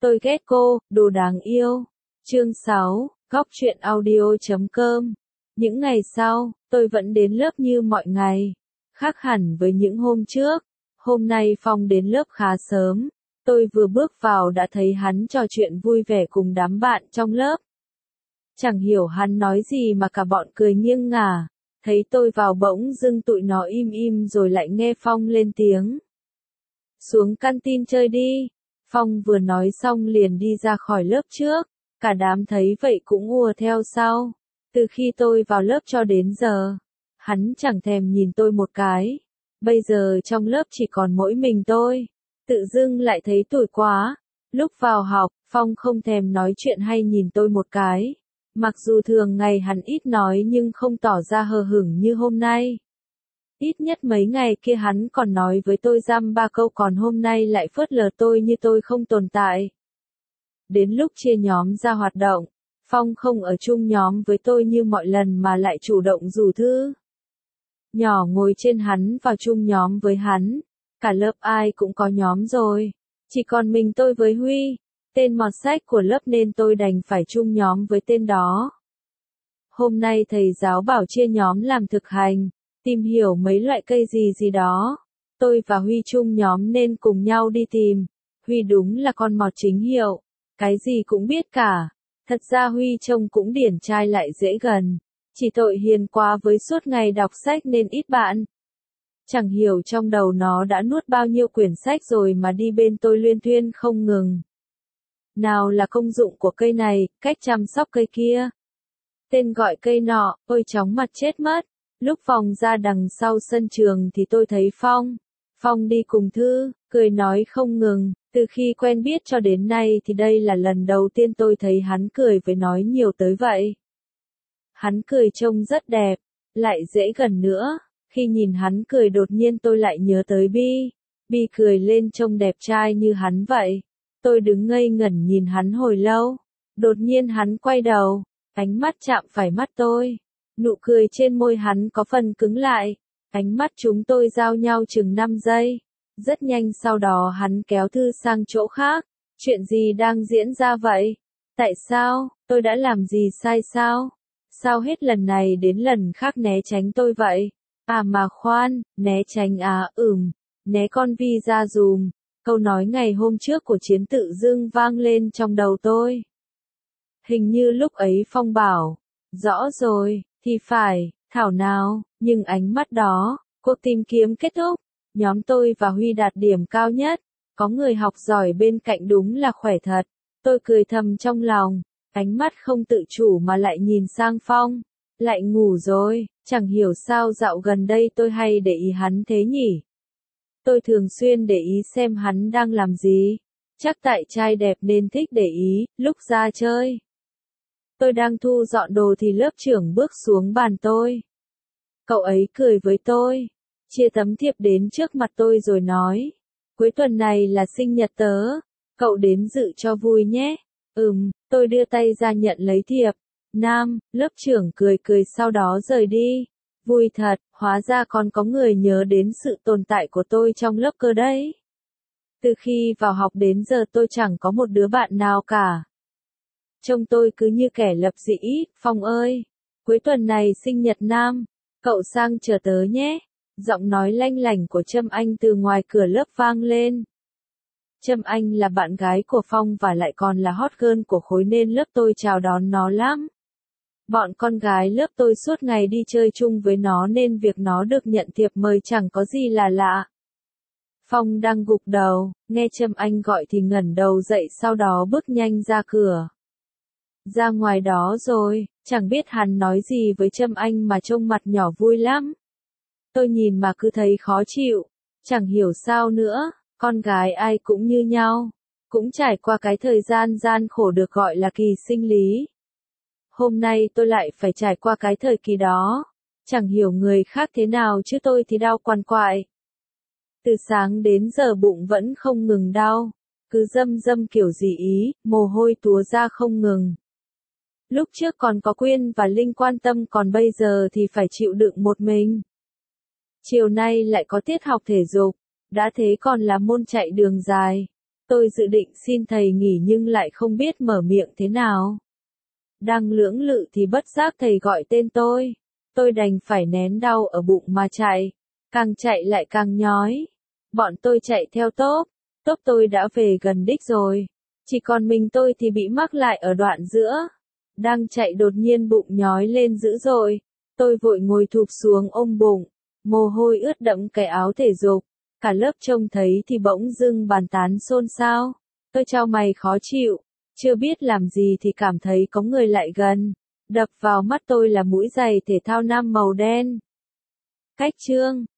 Tôi ghét cô, đồ đáng yêu. Chương 6, góc truyện audio.com. Những ngày sau, tôi vẫn đến lớp như mọi ngày. Khác hẳn với những hôm trước, hôm nay Phong đến lớp khá sớm. Tôi vừa bước vào đã thấy hắn trò chuyện vui vẻ cùng đám bạn trong lớp. Chẳng hiểu hắn nói gì mà cả bọn cười nghiêng ngả. Thấy tôi vào bỗng dưng tụi nó im im rồi lại nghe Phong lên tiếng. Xuống canteen chơi đi. Phong vừa nói xong liền đi ra khỏi lớp trước. Cả đám thấy vậy cũng ùa theo sau. Từ khi tôi vào lớp cho đến giờ, hắn chẳng thèm nhìn tôi một cái. Bây giờ trong lớp chỉ còn mỗi mình tôi. Tự dưng lại thấy tủi quá. Lúc vào học, Phong không thèm nói chuyện hay nhìn tôi một cái. Mặc dù thường ngày hắn ít nói nhưng không tỏ ra hờ hững như hôm nay. Ít nhất mấy ngày kia hắn còn nói với tôi dăm ba câu, còn hôm nay lại phớt lờ tôi như tôi không tồn tại. Đến lúc chia nhóm ra hoạt động, Phong không ở chung nhóm với tôi như mọi lần mà lại chủ động rủ Thư nhỏ ngồi trên hắn vào chung nhóm với hắn. Cả lớp ai cũng có nhóm rồi, chỉ còn mình tôi với Huy, tên mọt sách của lớp, nên tôi đành phải chung nhóm với tên đó. Hôm nay thầy giáo bảo chia nhóm làm thực hành, tìm hiểu mấy loại cây gì đó. Tôi và Huy chung nhóm nên cùng nhau đi tìm. Huy đúng là con mọt chính hiệu, cái gì cũng biết cả. Thật ra Huy trông cũng điển trai lại dễ gần, chỉ tội hiền quá với suốt ngày đọc sách nên ít bạn. Chẳng hiểu trong đầu nó đã nuốt bao nhiêu quyển sách rồi mà đi bên tôi luyên thuyên không ngừng. Nào là công dụng của cây này, cách chăm sóc cây kia, tên gọi cây nọ, ôi chóng mặt chết mất. Lúc Phong ra đằng sau sân trường thì tôi thấy Phong đi cùng Thư, cười nói không ngừng. Từ khi quen biết cho đến nay thì đây là lần đầu tiên tôi thấy hắn cười với nói nhiều tới vậy. Hắn cười trông rất đẹp, lại dễ gần nữa. Khi nhìn hắn cười đột nhiên tôi lại nhớ tới Bi cười lên trông đẹp trai như hắn vậy. Tôi đứng ngây ngẩn nhìn hắn hồi lâu. Đột nhiên hắn quay đầu, ánh mắt chạm phải mắt tôi. Nụ cười trên môi hắn có phần cứng lại. Ánh mắt chúng tôi giao nhau chừng 5 giây. Rất nhanh sau đó hắn kéo Thư sang chỗ khác. Chuyện gì đang diễn ra vậy? Tại sao? Tôi đã làm gì sai sao? Sao hết lần này đến lần khác né tránh tôi vậy? À mà khoan, né tránh à, né con Vi ra dùm. Câu nói ngày hôm trước của Chiến tự dưng vang lên trong đầu tôi. Hình như lúc ấy Phong bảo, rõ rồi, thì phải, thảo nào, nhưng ánh mắt đó, cuộc tìm kiếm kết thúc. Nhóm tôi và Huy đạt điểm cao nhất, có người học giỏi bên cạnh đúng là khỏe thật. Tôi cười thầm trong lòng, ánh mắt không tự chủ mà lại nhìn sang Phong. Lại ngủ rồi, chẳng hiểu sao dạo gần đây tôi hay để ý hắn thế nhỉ. Tôi thường xuyên để ý xem hắn đang làm gì. Chắc tại trai đẹp nên thích để ý, lúc ra chơi. Tôi đang thu dọn đồ thì lớp trưởng bước xuống bàn tôi. Cậu ấy cười với tôi, chia tấm thiệp đến trước mặt tôi rồi nói. Cuối tuần này là sinh nhật tớ, cậu đến dự cho vui nhé. Tôi đưa tay ra nhận lấy thiệp. Lớp trưởng cười cười sau đó rời đi. Vui thật, hóa ra còn có người nhớ đến sự tồn tại của tôi trong lớp cơ đấy. Từ khi vào học đến giờ tôi chẳng có một đứa bạn nào cả. Trông tôi cứ như kẻ lập dĩ. Phong ơi, cuối tuần này sinh nhật Nam, cậu sang chờ tớ nhé. Giọng nói lanh lảnh của Trâm Anh từ ngoài cửa lớp vang lên. Trâm Anh là bạn gái của Phong và lại còn là hot girl của khối nên lớp tôi chào đón nó lắm. Bọn con gái lớp tôi suốt ngày đi chơi chung với nó nên việc nó được nhận thiệp mời chẳng có gì là lạ. Phong đang gục đầu, nghe Trâm Anh gọi thì ngẩng đầu dậy sau đó bước nhanh ra cửa. Ra ngoài đó rồi, chẳng biết hắn nói gì với Trâm Anh mà trông mặt nhỏ vui lắm. Tôi nhìn mà cứ thấy khó chịu, chẳng hiểu sao nữa, con gái ai cũng như nhau, cũng trải qua cái thời gian gian khổ được gọi là kỳ sinh lý. Hôm nay tôi lại phải trải qua cái thời kỳ đó, chẳng hiểu người khác thế nào chứ tôi thì đau quằn quại. Từ sáng đến giờ bụng vẫn không ngừng đau, cứ dâm kiểu gì ý, mồ hôi túa ra không ngừng. Lúc trước còn có Quyên và Linh quan tâm còn bây giờ thì phải chịu đựng một mình. Chiều nay lại có tiết học thể dục, đã thế còn là môn chạy đường dài. Tôi dự định xin thầy nghỉ nhưng lại không biết mở miệng thế nào. Đang lưỡng lự thì bất giác thầy gọi tên tôi. Tôi đành phải nén đau ở bụng mà chạy. Càng chạy lại càng nhói. Bọn tôi chạy theo tốp. Tốp tôi đã về gần đích rồi. Chỉ còn mình tôi thì bị mắc lại ở đoạn giữa. Đang chạy đột nhiên bụng nhói lên dữ dội. Tôi vội ngồi thụp xuống ôm bụng. Mồ hôi ướt đẫm cái áo thể dục. Cả lớp trông thấy thì bỗng dưng bàn tán xôn xao. Tôi chau mày khó chịu. Chưa biết làm gì thì cảm thấy có người lại gần. Đập vào mắt tôi là mũi giày thể thao nam màu đen. Cách chương